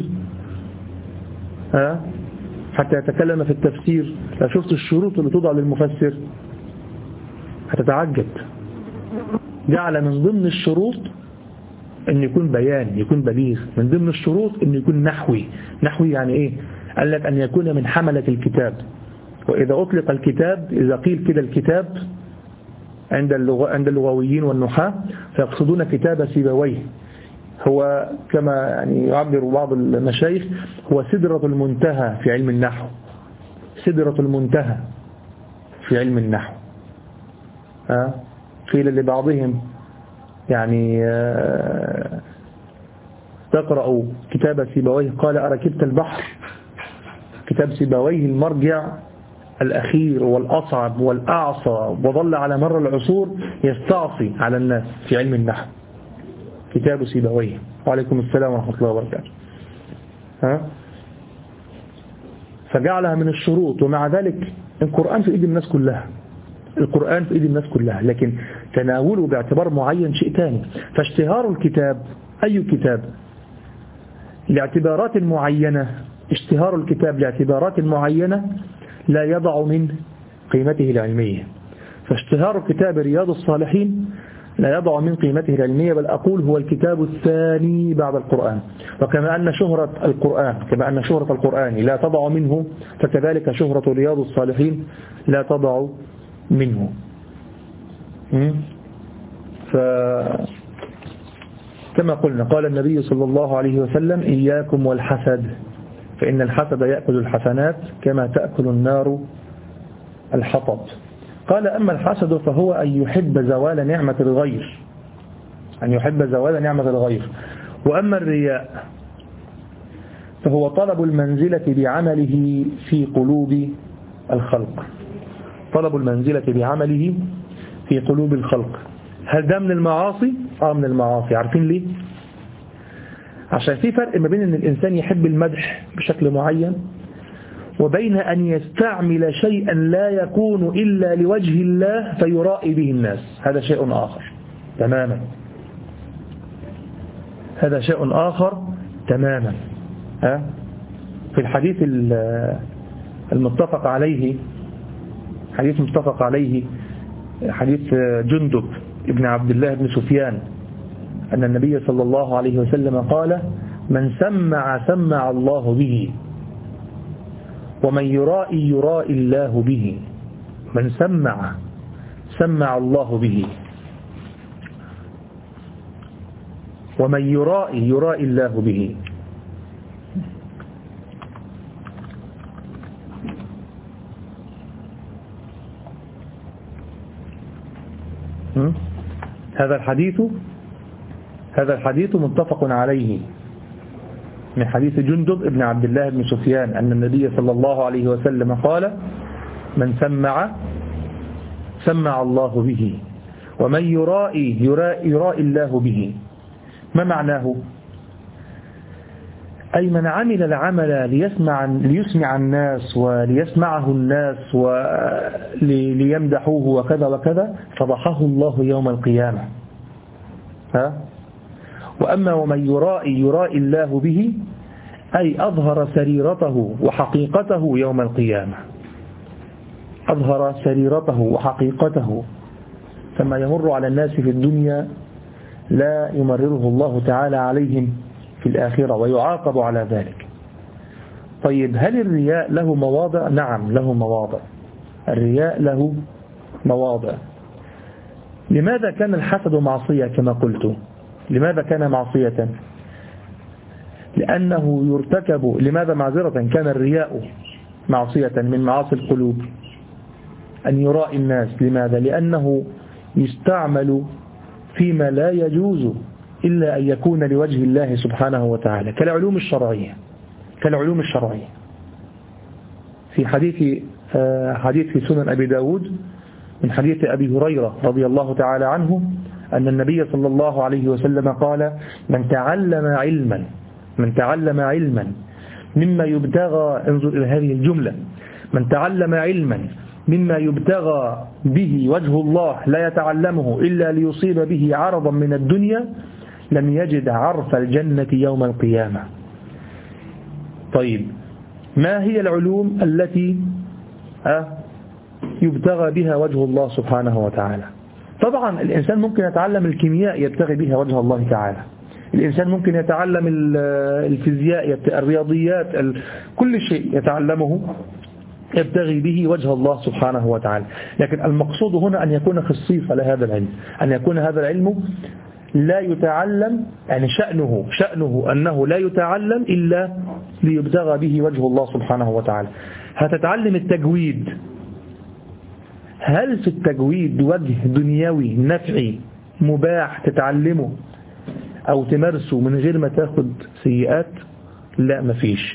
آه حتى يتكلم في التفسير، لو شفت الشروط اللي توضع للمفسر هتتعجب. جعل من ضمن الشروط أن يكون بيان، يكون بليغ. من ضمن الشروط أن يكون نحوي. نحوي يعني إيه؟ قال لك أن يكون من حملة الكتاب. وإذا أطلق الكتاب، إذا قيل كده الكتاب عند اللغة عند اللغويين والنحاة فيقصدون كتاب سيبويه، هو كما يعني يعبر بعض المشايخ هو سدرة المنتهى في علم النحو، سدرة المنتهى في علم النحو. ها قيل لبعضهم يعني تقرأ كتاب سيبويه، قال أركبت البحر. كتاب سيبويه المرجع الأخير والأصعب والأعصى، وظل على مر العصور يستعصي على الناس في علم النحو، كتاب سيبويه. وعليكم السلام ورحمة الله وبركاته. ها؟ فجعلها من الشروط. ومع ذلك القرآن في إيد الناس كلها، القرآن في إيد الناس كلها، لكن تناوله باعتبار معين شيء تاني. فاشتهار الكتاب، أي كتاب، لاعتبارات معينة، اشتهار الكتاب لاعتبارات معينة لا يضع من قيمته العلمية. فاشتهار كتاب رياض الصالحين لا يضع من قيمته العلمية، بل أقول هو الكتاب الثاني بعد القرآن. وكما أن شهرة القرآن كما أن شهرة القرآن لا تضع منه، فكذلك شهرة رياض الصالحين لا تضع منه. فكما قلنا قال النبي صلى الله عليه وسلم: إياكم والحسد، فإن الحسد يأكل الحسنات كما تأكل النار الحطب. قال: أما الحسد فهو أن يحب زوال نعمة الغير، أن يحب زوال نعمة الغير. وأما الرياء فهو طلب المنزلة بعمله في قلوب الخلق، طلب المنزلة بعمله في قلوب الخلق. هل ده من المعاصي؟ آه من المعاصي. عارفين ليه؟ عشان في فرق ما بين أن الإنسان يحب المدح بشكل معين، وبين أن يستعمل شيئا لا يكون إلا لوجه الله فيرائي به الناس. هذا شيء آخر تماما، هذا شيء آخر تماما. ها؟ في الحديث المتفق عليه، حديث متفق عليه حديث جندب ابن عبد الله بن سفيان، أن النبي صلى الله عليه وسلم قال: من سمع سمع الله به، ومن يرائي يرائي الله به. من سمع سمع الله به، ومن يرائي يرائي الله به. هذا الحديث هذا الحديث متفق عليه من حديث جندب ابن عبد الله بن سفيان أن النبي صلى الله عليه وسلم قال: من سمع سمع الله به، ومن يرائي يرائي, يرائي الله به. ما معناه؟ أي من عمل العمل ليسمع, ليسمع الناس وليسمعه الناس وليمدحوه وكذا وكذا، فضحه الله يوم القيامة. ها؟ وأما ومن يرائي يرائي الله به، أي أظهر سريرته وحقيقته يوم القيامة، أظهر سريرته وحقيقته، فما يمر على الناس في الدنيا لا يمرره الله تعالى عليهم في الآخرة ويعاقب على ذلك. طيب، هل الرياء له مواضع؟ نعم له مواضع، الرياء له مواضع. لماذا كان الحسد معصية كما قلت؟ لماذا كان معصية؟ لأنه يرتكب. لماذا معذرة كان الرياء معصية من معاصي القلوب؟ أن يرائي الناس. لماذا؟ لأنه يستعمل فيما لا يجوز إلا أن يكون لوجه الله سبحانه وتعالى، كالعلوم الشرعية كالعلوم الشرعية في حديث حديث في سنن أبي داود من حديث أبي هريرة رضي الله تعالى عنه أن النبي صلى الله عليه وسلم قال: من تعلم علما من تعلم علما مما يبتغى، انظر إلى هذه الجملة، من تعلم علما مما يبتغى به وجه الله لا يتعلمه إلا ليصيب به عرضا من الدنيا، لم يجد عرف الجنة يوم القيامة. طيب، ما هي العلوم التي يبتغى بها وجه الله سبحانه وتعالى؟ طبعا الإنسان ممكن يتعلم الكيمياء يبتغي بها وجه الله تعالى، الإنسان ممكن يتعلم الفيزياء، الرياضيات، كل شيء يتعلمه يبتغي به وجه الله سبحانه وتعالى. لكن المقصود هنا أن يكون خصيصة لهذا العلم، أن يكون هذا العلم لا يتعلم، يعني شأنه شأنه أنه لا يتعلم إلا ليبتغى به وجه الله سبحانه وتعالى. هتتعلم التجويد، هل في التجويد وجه دنيوي نفعي مباح تتعلمه أو تمارسه من غير ما تاخد سيئات؟ لا، مفيش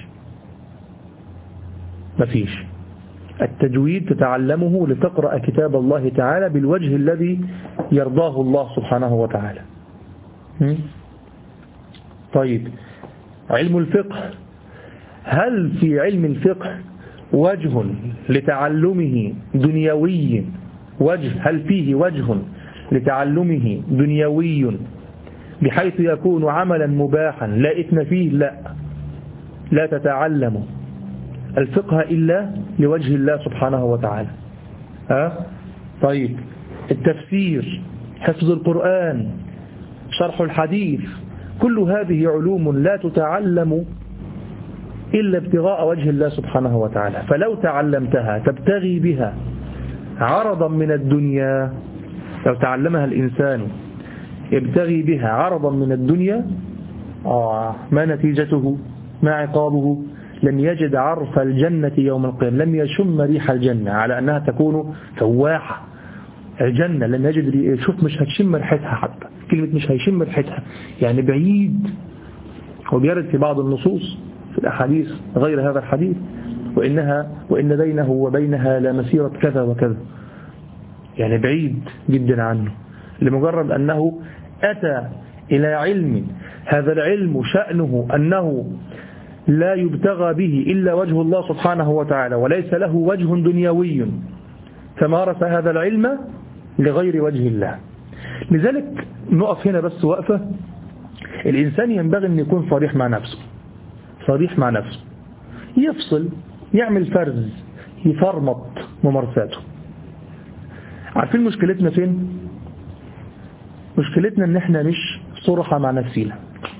مفيش التجويد تتعلمه لتقرأ كتاب الله تعالى بالوجه الذي يرضاه الله سبحانه وتعالى. طيب، علم الفقه هل في علم الفقه وجه لتعلمه دنيوي وجه هل فيه وجه لتعلمه دنيوي بحيث يكون عملا مباحا لا إثم فيه؟ لا لا تتعلم الفقه إلا لوجه الله سبحانه وتعالى. ها؟ طيب التفسير، حفظ القرآن، شرح الحديث، كل هذه علوم لا تتعلم إلا ابتغاء وجه الله سبحانه وتعالى. فلو تعلمتها تبتغي بها عرضا من الدنيا، لو تعلمها الإنسان يبتغي بها عرضا من الدنيا، آه ما نتيجته؟ ما عقابه؟ لم يجد عرف الجنة يوم القيامة، لم يشم ريح الجنة، على أنها تكون فواحة. الجنة لم يجد، شوف مش هتشم ريحتها، حتى كلمة مش هيشم ريحتها يعني بعيد. وبيرد في بعض النصوص في الأحاديث غير هذا الحديث وإنها وإن بينه وبينها لمسيرة كذا وكذا، يعني بعيد جدا عنه، لمجرد أنه أتى إلى علم، هذا العلم شأنه أنه لا يبتغى به إلا وجه الله سبحانه وتعالى، وليس له وجه دنيوي، فمارس هذا العلم لغير وجه الله. لذلك نقف هنا بس وقفة. الإنسان ينبغي أن يكون صريح مع نفسه، صريح مع نفسه، يفصل، يعمل فرز، يفرمط ممارساته. عارفين مشكلتنا فين؟ مشكلتنا ان احنا مش صرحة مع نفسنا،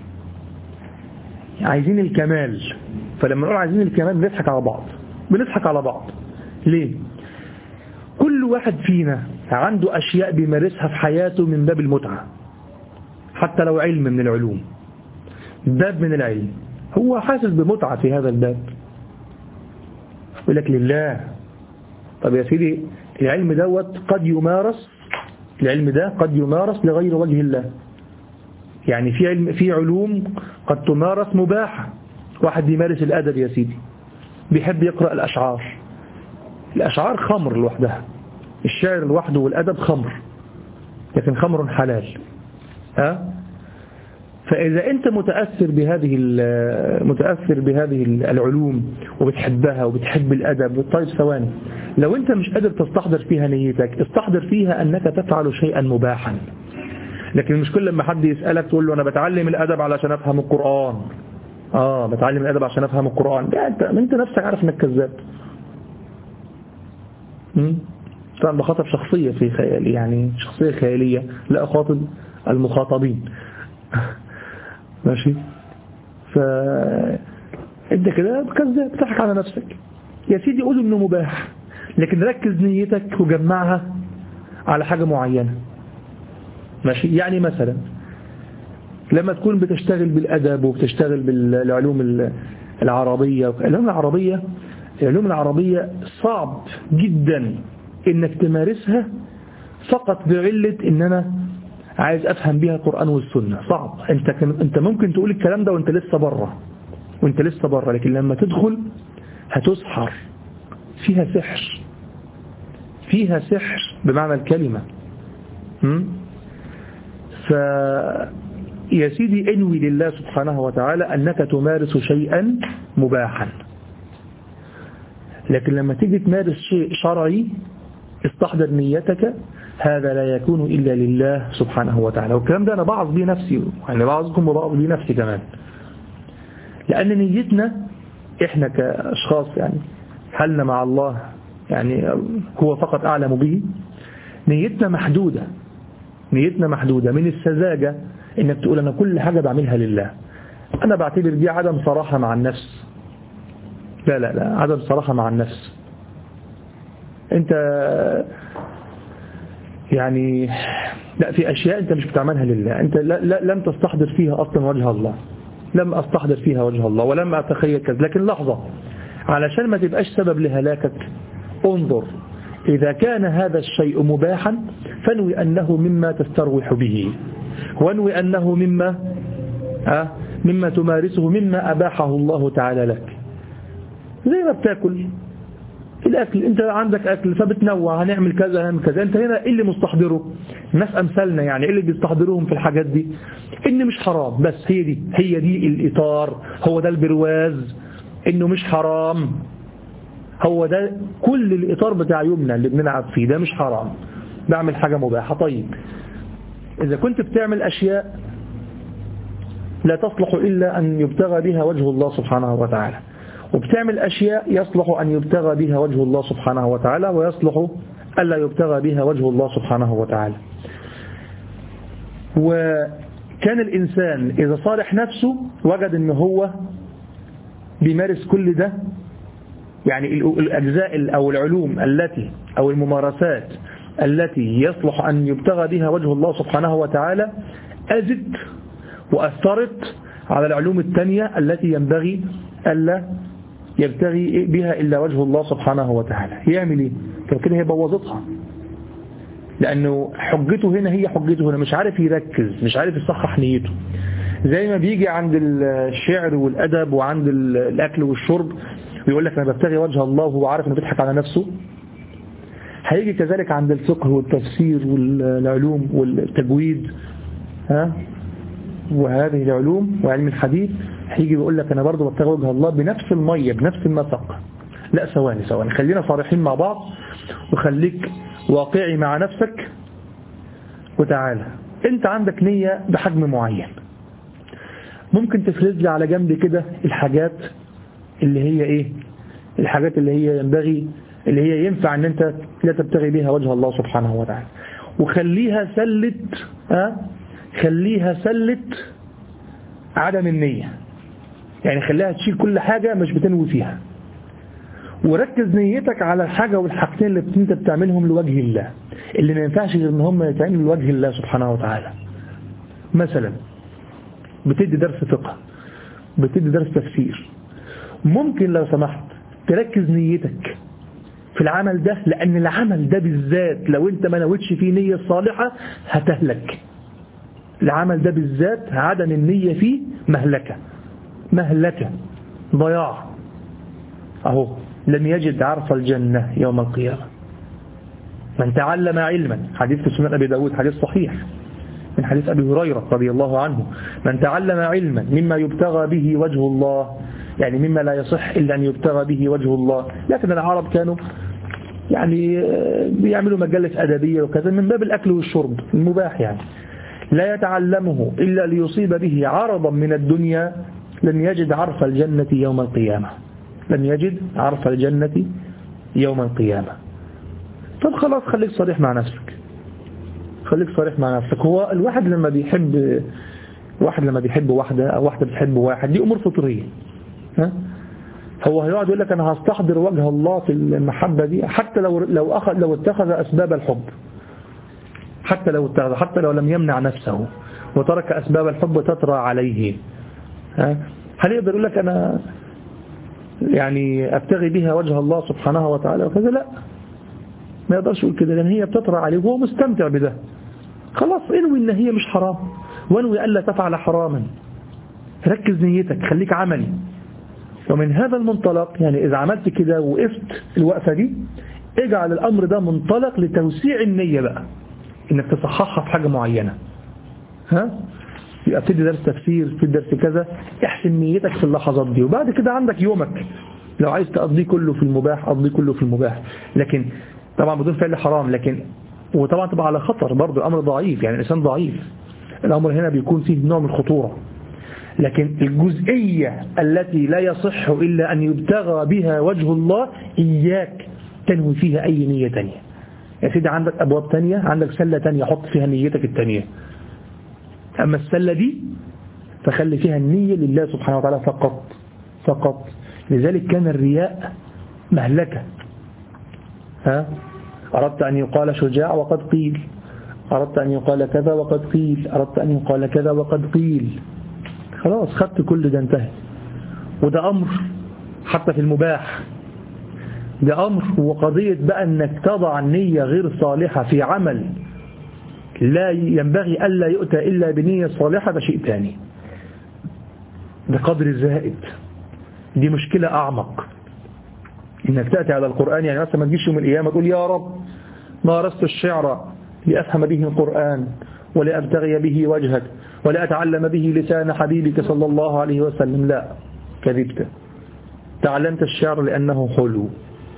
عايزين الكمال. فلما نقول عايزين الكمال بنضحك على بعض، بنضحك على بعض ليه؟ كل واحد فينا عنده أشياء بيمارسها في حياته من باب المتعة، حتى لو علم من العلوم، باب من العلم، هو حاسس بمتعة في هذا الباب، يقول لك لله. طب يا سيدي العلم دوت قد يمارس، العلم ده قد يمارس لغير وجه الله. يعني في علم، في علوم قد تمارس مباحة. واحد يمارس الأدب يا سيدي، بيحب يقرأ الأشعار، الأشعار خمر لوحدها، الشعر لوحده والأدب خمر، لكن خمر حلال. ها؟ فإذا أنت متأثر بهذه متأثر بهذه العلوم وبتحبها وبتحب الأدب، طيب ثواني، لو أنت مش قادر تستحضر فيها نيتك، استحضر فيها أنك تفعل شيئا مباحا. لكن مش كل لما حد يسألك تقول له أنا بتعلم الأدب علشان أفهم القرآن. آه بتعلم الأدب عشان أفهم القرآن، لا أنت أنت نفسك عارف أنك كذاب. طبعا بخاطب شخصية في خيالي، يعني شخصية خيالية، لا أخاطب المخاطبين. ماشي؟ فأنت كده كذاب، بتضحك على نفسك. يا سيدي قول إنه مباح، لكن ركز نيتك وجمعها على حاجة معينة. ماشي؟ يعني مثلا لما تكون بتشتغل بالأدب وبتشتغل بالعلوم العربية، العلوم العربية العلوم العربية صعب جدا إنك تمارسها فقط بعلة إن أنا عايز أفهم بها القرآن والسنة. صعب. أنت أنت ممكن تقول الكلام ده وأنت لسه بره، وأنت لسه بره، لكن لما تدخل هتسحر. فيها سحر، فيها سحر بمعنى الكلمة. ف يا سيدي انوي لله سبحانه وتعالى أنك تمارس شيئا مباحا، لكن لما تيجي تمارس شيء شرعي استحضر نيتك، هذا لا يكون إلا لله سبحانه وتعالى. والكلام ده أنا بعض بيه نفسي، يعني بعضكم وبعض بيه نفسي كمان، لأن نيتنا إحنا كأشخاص يعني حالنا مع الله يعني هو فقط أعلم به، نيتنا محدودة، نيتنا محدودة. من السذاجة إنك تقول أنا كل حاجة بعملها لله. أنا بعتبر دي عدم صراحة مع النفس. لا لا لا عدم صراحة مع النفس. أنت يعني لا، في أشياء أنت مش بتعملها لله، أنت لا لا لم تستحضر فيها أصلا وجه الله، لم أستحضر فيها وجه الله ولم أتخيل كذا. لكن لحظة، علشان ما تبقاش سبب لهلاكك، انظر إذا كان هذا الشيء مباحا فانوي أنه مما تستروح به، وانوي أنه مما أه مما تمارسه، مما أباحه الله تعالى لك. زي ما بتاكل الأكل، أنت عندك أكل فبتنوع، هنعمل كذا هنعمل كذا. أنت هنا إيه اللي مستحضره؟ الناس أمثالنا يعني إيه اللي بيستحضروهم في الحاجات دي؟ إن مش حرام، بس هي دي هي دي الإطار، هو ده البرواز إنه مش حرام. هو ده كل الإطار بتاع يومنا اللي بنلعب فيه، ده مش حرام، بعمل حاجة مباحة. طيب إذا كنت بتعمل أشياء لا تصلح إلا أن يبتغى بها وجه الله سبحانه وتعالى، وبتعمل أشياء يصلح أن يبتغى بها وجه الله سبحانه وتعالى ويصلح ألا يبتغى بها وجه الله سبحانه وتعالى، وكان الإنسان إذا صالح نفسه وجد أنه هو بيمارس كل ده، يعني الأجزاء أو العلوم التي أو الممارسات التي يصلح أن يبتغى بها وجه الله سبحانه وتعالى أزد وأثرت على العلوم الثانية التي ينبغي ألا يبتغي بها إلا وجه الله سبحانه وتعالى. يعمل إيه؟ كده هي بوظتها، لأنه حجته هنا هي حجته هنا، مش عارف يركز، مش عارف يصحح نيته. زي ما بيجي عند الشعر والأدب وعند الأكل والشرب ويقول لك أنا ببتغي وجه الله وهو عارف أنه بيضحك على نفسه، هيجي كذلك عند الفقه والتفسير والعلوم والتجويد ها وهذه العلوم وعلم الحديث، هيجي بيقول لك أنا برضو ببتغي وجه الله بنفس المية بنفس النسق. لا، ثواني ثواني، خلينا صارحين مع بعض وخليك واقعي مع نفسك. وتعالى انت عندك نية بحجم معين، ممكن تفرز لي على جنب كده الحاجات اللي هي ايه، الحاجات اللي هي ينبغي اللي هي ينفع ان انت لا تبتغي بها وجه الله سبحانه وتعالى، وخليها سلت ها خليها سلت عدم النية، يعني خليها تشيل كل حاجة مش بتنوي فيها، وركز نيتك على الحاجة والحاجتين اللي انت بتعملهم لوجه الله، اللي ما ينفعش غير ان هم يتعملوا لوجه الله سبحانه وتعالى. مثلا بتدي درس فقه، بتدي درس تفسير، ممكن لو سمحت تركز نيتك في العمل ده، لأن العمل ده بالذات لو انت ما نويتش فيه نية صالحة هتهلك. العمل ده بالذات عدم النية فيه مهلكة مهلكة ضياع. اهو لم يجد عرف الجنة يوم القيامة من تعلم علما، حديث في سنن أبي داود، حديث صحيح من حديث أبي هريرة رضي الله عنه، من تعلم علما مما يبتغى به وجه الله، يعني مما لا يصح إلا أن يبتغى به وجه الله. لكن العرب كانوا يعني بيعملوا مجلة أدبية وكذا من باب الأكل والشرب المباح، يعني لا يتعلمه إلا ليصيب به عرضا من الدنيا لن يجد عرف الجنة يوم القيامة لن يجد عرف الجنة يوم القيامة. طب خلاص، خليك صريح مع نفسك خليك صريح مع نفسك. هو الواحد لما بيحب واحد لما بيحب واحدة أو واحدة بتحب واحد، دي أمور فطرية. ها؟ هو هيقعد يقول لك أنا هستحضر وجه الله في المحبة دي، حتى لو لو أخذ لو اتخذ أسباب الحب، حتى لو اتخذ حتى لو لم يمنع نفسه وترك أسباب الحب تطرى عليه. ها؟ هل يقدر يقول لك أنا يعني أبتغي بها وجه الله سبحانه وتعالى وكذا؟ لا، ما يقدرش يقول كده، لأن هي بتطرى عليه وهو مستمتع بده. خلاص، انوي ان هي مش حرام، وانوي ألا تفعل حراما، ركز نيتك، خليك عملي. ومن هذا المنطلق يعني إذا عملت كده وقفت الوقفة دي، اجعل الأمر ده منطلق لتوسيع النية بقى، انك تصححها في حاجة معينة. ها؟ يبقى بتدي درس تفسير، في درس كذا، احسن نيتك في اللحظات دي، وبعد كده عندك يومك لو عايز تقضيه كله في المباح قضيه كله في المباح، لكن طبعا بدون فعل حرام. لكن وطبعا تبقى على خطر برضه، الأمر ضعيف، يعني الإنسان ضعيف، الأمر هنا بيكون فيه نوع من الخطورة. لكن الجزئية التي لا يصح إلا أن يبتغى بها وجه الله، إياك تنوي فيها أي نية تانية. يا سيدي عندك أبواب تانية، عندك سلة تانية، حط فيها نيتك التانية. أما السلة دي فخلي فيها النية لله سبحانه وتعالى فقط فقط. لذلك كان الرياء مهلكة. ها؟ أردت أن يقال شجاع وقد قيل، أردت أن يقال كذا وقد قيل، أردت أن يقال كذا وقد قيل. خلاص، خدت كل ده، انتهى. وده أمر حتى في المباح، ده أمر. وقضية بقى أنك تضع النية غير صالحة في عمل لا ينبغي ألا يؤتى إلا بنية صالحة، ده شيء تاني، ده قدر زائد، دي مشكلة أعمق. إنك تأتي على القرآن، يعني مثلا ما تجيش يوم القيامة تقول يا رب مارست الشعر لأفهم به القرآن ولأبتغي به وجهك ولأتعلم به لسان حبيبك صلى الله عليه وسلم. لا، كذبت. تعلمت الشعر لأنه حلو،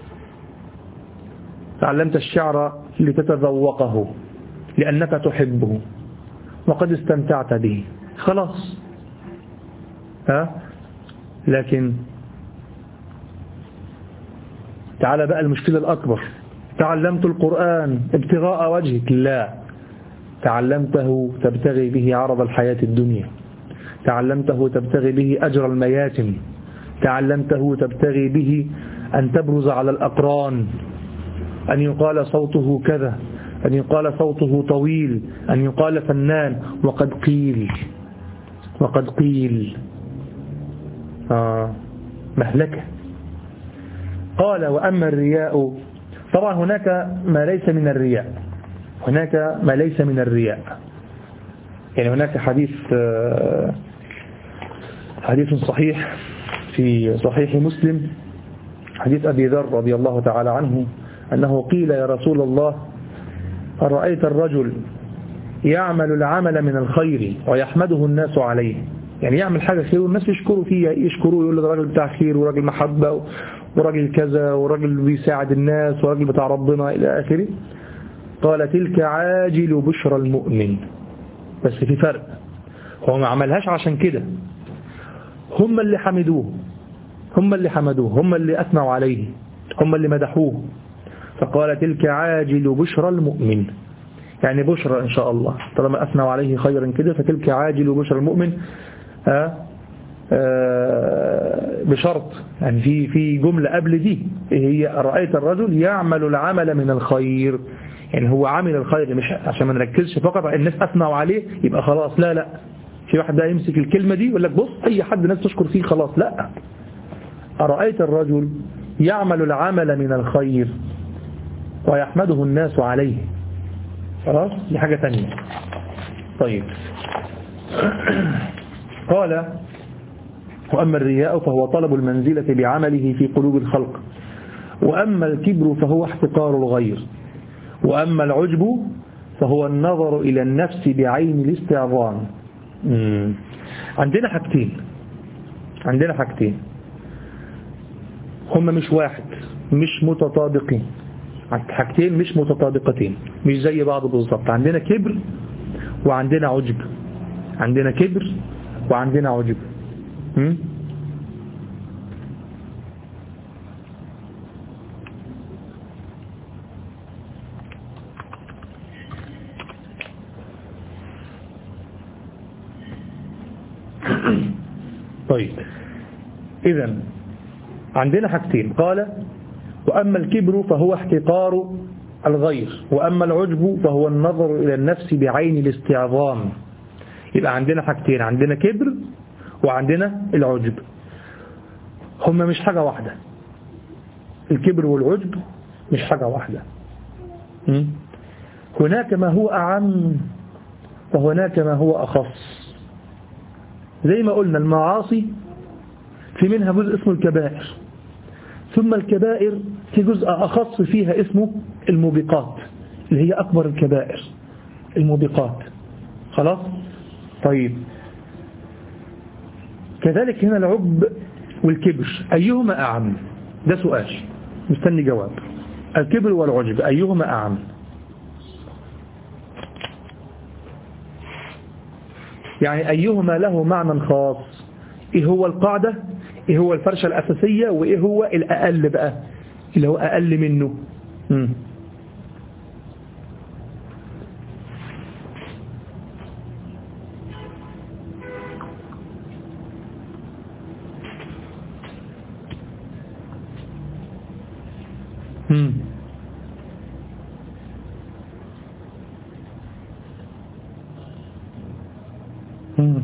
تعلمت الشعر لتتذوقه لأنك تحبه وقد استمتعت به، خلاص. ها؟ لكن تعال بقى المشكلة الأكبر، تعلمت القرآن ابتغاء وجهك، لا، تعلمته تبتغي به عرض الحياة الدنيا، تعلمته تبتغي به أجر المياتم، تعلمته تبتغي به أن تبرز على الأقران، أن يقال صوته كذا، أن يقال صوته طويل، أن يقال فنان. وقد قيل وقد قيل آه مهلكة. قال وأما الرياء، طبعا هناك ما ليس من الرياء، هناك ما ليس من الرياء. يعني هناك حديث حديث صحيح في صحيح مسلم، حديث أبي ذر رضي الله تعالى عنه، أنه قيل يا رسول الله أرأيت الرجل يعمل العمل من الخير ويحمده الناس عليه، يعني يعمل حاجة خير والناس يشكروا فيها، يشكروه، يقول له راجل بتاع خير وراجل محبة وراجل كذا وراجل بيساعد الناس وراجل بتاع ربنا إلى آخره. قال تلك عاجل بشرى المؤمن، بس في فرق، هو ما عملهاش عشان كده، هم اللي حمدوه، هم اللي حمدوه، هم اللي أثنوا عليه، هم اللي مدحوه، فقال تلك عاجل بشرى المؤمن، يعني بشرى إن شاء الله، طالما أثنوا عليه خيرا كده فتلك عاجل بشرى المؤمن. آه آه بشرط، يعني في في جملة قبل دي هي رأيت الرجل يعمل العمل من الخير، يعني هو عامل الخير، مش عشان ما نركزش فقط الناس أثنوا عليه يبقى خلاص، لا لا، في واحد بقى يمسك الكلمة دي يقول لك بص أي حد ناس تشكر فيه خلاص، لا، أرأيت الرجل يعمل العمل من الخير ويحمده الناس عليه، خلاص دي حاجة تانية. طيب قال وأما الرياء فهو طلب المنزلة بعمله في قلوب الخلق، وأما الكبر فهو احتقار الغير، وأما العجب فهو النظر إلى النفس بعين الاستعظام. عندنا حاجتين، عندنا حاجتين هم مش واحد، مش متطابقين، حاجتين مش متطابقتين، مش زي بعض بالظبط. عندنا كبر وعندنا عجب، عندنا كبر وعندنا عجب. هم؟ طيب إذن عندنا حاجتين، قال وأما الكبر فهو احتقار الغير، وأما العجب فهو النظر إلى النفس بعين الاستعظام. يبقى عندنا حاجتين، عندنا كبر وعندنا العجب، هما مش حاجة واحدة، الكبر والعجب مش حاجة واحدة. هناك ما هو أعم وهناك ما هو أخص. زي ما قلنا المعاصي في منها جزء اسمه الكبائر، ثم الكبائر في جزء أخص فيها اسمه الموبقات، اللي هي أكبر الكبائر، الموبقات، خلاص. طيب كذلك هنا العجب والكبر أيهما أعم؟ ده سؤال مستني جواب. الكبر والعجب أيهما أعم؟ يعني أيهما له معنى خاص؟ إيه هو القاعدة؟ إيه هو الفرشة الأساسية؟ وإيه هو الأقل بقى اللي هو أقل منه؟ مم. مم. مم.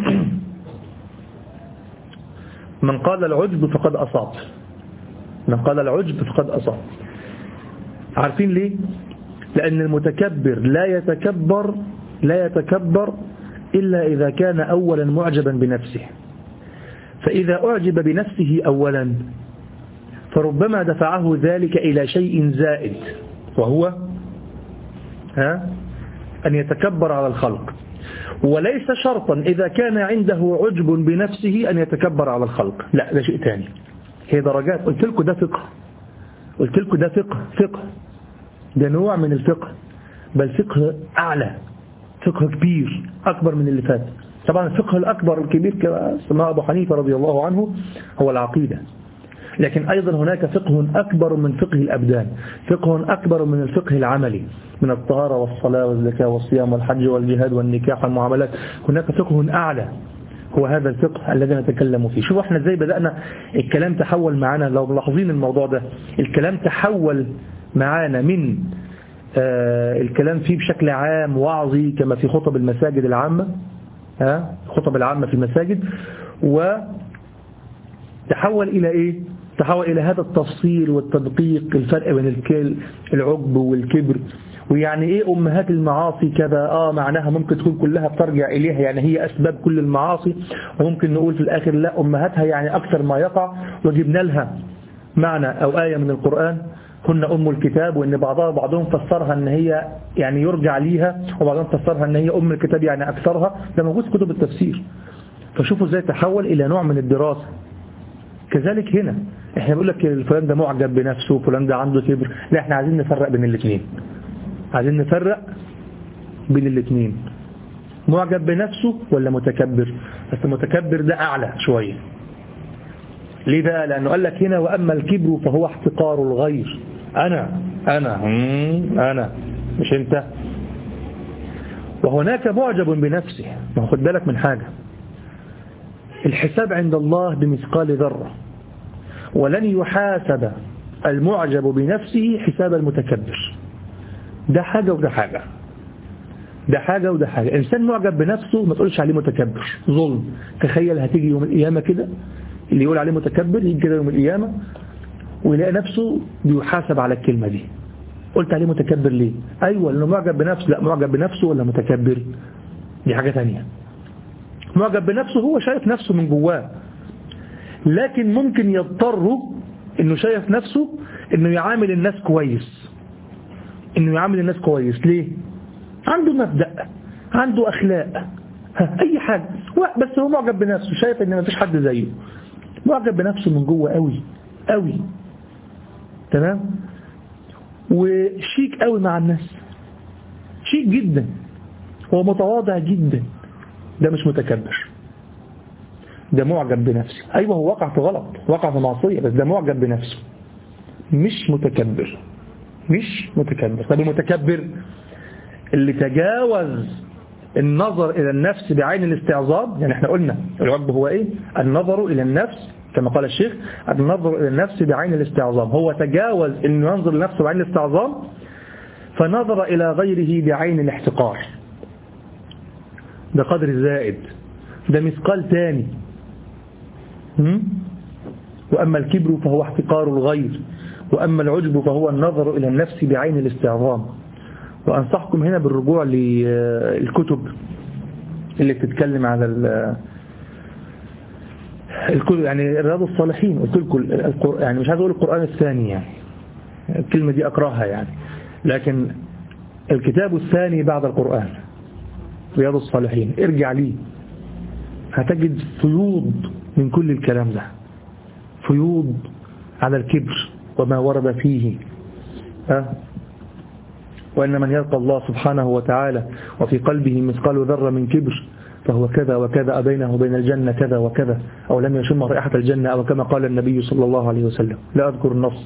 من قال العجب فقد أصاب، من قال العجب فقد أصاب. عارفين ليه؟ لأن المتكبر لا يتكبر لا يتكبر إلا إذا كان أولا معجبا بنفسه، فإذا أعجب بنفسه أولا فربما دفعه ذلك إلى شيء زائد، وهو ها أن يتكبر على الخلق. وليس شرطا إذا كان عنده عجب بنفسه أن يتكبر على الخلق، لا، ده شيء ثاني. هي درجات. قلت لكم ده فقه، قلت لكم ده فقه فقه ده نوع من الفقه، بل فقه أعلى، فقه كبير أكبر من اللي فات. طبعا الفقه الأكبر الكبير كما سماه أبو حنيفة رضي الله عنه هو العقيدة، لكن أيضا هناك فقه أكبر من فقه الأبدان، فقه أكبر من الفقه العملي، من الطهارة والصلاة والزكاة والصيام والحج والجهاد والنكاح والمعاملات. هناك فقه أعلى هو هذا الفقه الذي نتكلم فيه. شوفوا احنا ازاي بدأنا الكلام تحول معنا، لو ملاحظين الموضوع ده الكلام تحول معنا من آه الكلام فيه بشكل عام وعظي كما في خطب المساجد العامة، ها خطب العامة في المساجد، وتحول إلى إيه؟ تحول إلى هذا التفصيل والتدقيق، الفرق بين العجب والكبر، ويعني إيه أمهات المعاصي كذا، آه معناها ممكن تكون كلها بترجع إليها، يعني هي أسباب كل المعاصي، وممكن نقول في الآخر لا أمهاتها يعني أكثر ما يقع، وجبنا لها معنى أو آية من القرآن هن أم الكتاب، وإن بعضها بعضهم فسرها أن هي يعني يرجع ليها، وبعضهم فسرها أن هي أم الكتاب يعني أكثرها. ده موجود في كتب التفسير. فشوفوا ازاي تحول إلى نوع من الدراسة. كذلك هنا احنا بنقول لك فلان ده معجب بنفسه، فلان ده عنده كبر، لا احنا عايزين نفرق بين الاثنين، عايزين نفرق بين الاثنين، معجب بنفسه ولا متكبر. بس المتكبر ده أعلى شوية. ليه بقى؟ لأنه قال لك هنا وأما الكبر فهو احتقار الغير، أنا أنا أنا مش أنت. وهناك معجب بنفسه. ما خد بالك من حاجة، الحساب عند الله بمثقال ذرة، ولن يحاسب المعجب بنفسه حساب المتكبر. ده حاجة وده حاجة، ده حاجة وده حاجة. إنسان معجب بنفسه ما تقولش عليه متكبر، ظلم. تخيل هتيجي يوم القيامة كده اللي يقول عليه متكبر يجي كده يوم القيامة ويلاقي نفسه بيحاسب على الكلمة دي. قلت عليه متكبر ليه؟ أيوة لأنه معجب بنفسه. لا، معجب بنفسه ولا متكبر دي حاجة ثانية. معجب بنفسه هو شايف نفسه من جواه، لكن ممكن يضطر انه شايف نفسه انه يعامل الناس كويس، انه يعامل الناس كويس. ليه؟ عنده مبدأ، عنده اخلاق، اي حاجة، بس هو معجب بنفسه، شايف ان ما فيش حد زيه، معجب بنفسه من جوه قوي قوي، تمام، وشيك قوي مع الناس، شيك جدا، هو متواضع جدا. ده مش متكبر، ده معجب بنفسه. أيوة هو وقع في غلط، وقع في معصية، بس ده معجب بنفسه مش متكبر، مش متكبر. طب المتكبر اللي تجاوز النظر إلى النفس بعين الاستعظام. يعني احنا قلنا العجب هو ايه؟ النظر إلى النفس كما قال الشيخ، النظر إلى النفس بعين الاستعظام. هو تجاوز انه ينظر لنفسه بعين الاستعظام فنظر إلى غيره بعين الاحتقار. ده قدر زائد، ده مثقال تاني. وأما الكبر فهو احتقار الغير، وأما العجب فهو النظر إلى النفس بعين الاستعظام. وأنصحكم هنا بالرجوع للكتب اللي بتتكلم على الكتب، يعني رياض الصالحين. قلت لكم يعني مش عايز أقول القرآن الثاني، يعني الكلمة دي أكرهها يعني، لكن الكتاب الثاني بعد القرآن رياض الصالحين، ارجع ليه هتجد فيوض من كل الكلام ده، فيوض على الكبر وما ورد فيه. ها؟ وأن من يلقى الله سبحانه وتعالى وفي قلبه مثقال ذرة من كبر فهو كذا وكذا، بينه وبين الجنة كذا وكذا، أو لم يشم رائحة الجنة، أو كما قال النبي صلى الله عليه وسلم، لا أذكر النص.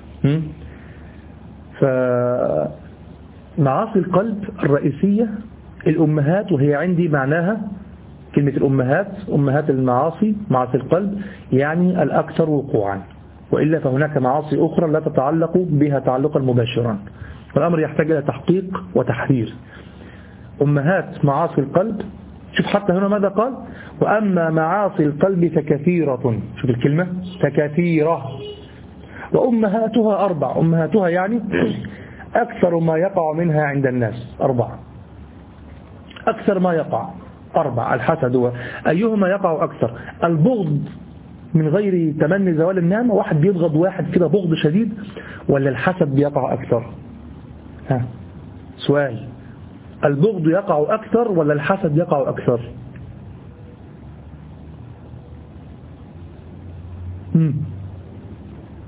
فمعاصي القلب الرئيسية الأمهات، وهي عندي معناها كلمة الأمهات، أمهات المعاصي، معاصي القلب يعني الأكثر وقوعا، وإلا فهناك معاصي أخرى لا تتعلق بها تعلقا مباشرا، والأمر يحتاج إلى تحقيق وتحرير. أمهات معاصي القلب، شوف حتى هنا ماذا قال؟ وأما معاصي القلب فكثيرة، شوف الكلمة فكثيرة، وأمهاتها أربع. أمهاتها يعني أكثر ما يقع منها عند الناس أربعة، أكثر ما يقع أربع. الحسد، أيهما يقع أكثر؟ البغض من غير تمني زوال النعمة، واحد بيبغض واحد كده بغض شديد، ولا الحسد بيقع أكثر؟ ها سؤال، البغض يقع أكثر ولا الحسد يقع أكثر؟ مم.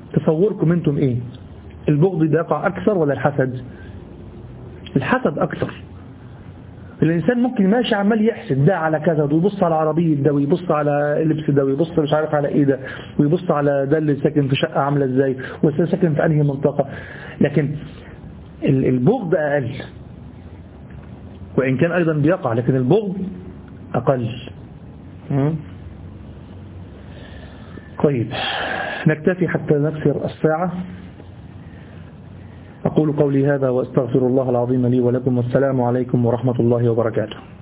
تصوركم انتم ايه؟ البغض بيقع اكثر ولا الحسد؟ الحسد اكثر. الانسان ممكن ماشي عمال يحسد ده على كذا، ويبص على عربية ده، ويبص على اللبس ده، ويبص مش عارف على ايه ده، ويبص على ده اللي ساكن في شقة عاملة ازاي، وساكن في انهي منطقة. لكن البغض اقل، وان كان ايضا بيقع، لكن البغض اقل. طيب نكتفي حتى نكسر الساعة. أقول قولي هذا وأستغفر الله العظيم لي ولكم، والسلام عليكم ورحمة الله وبركاته.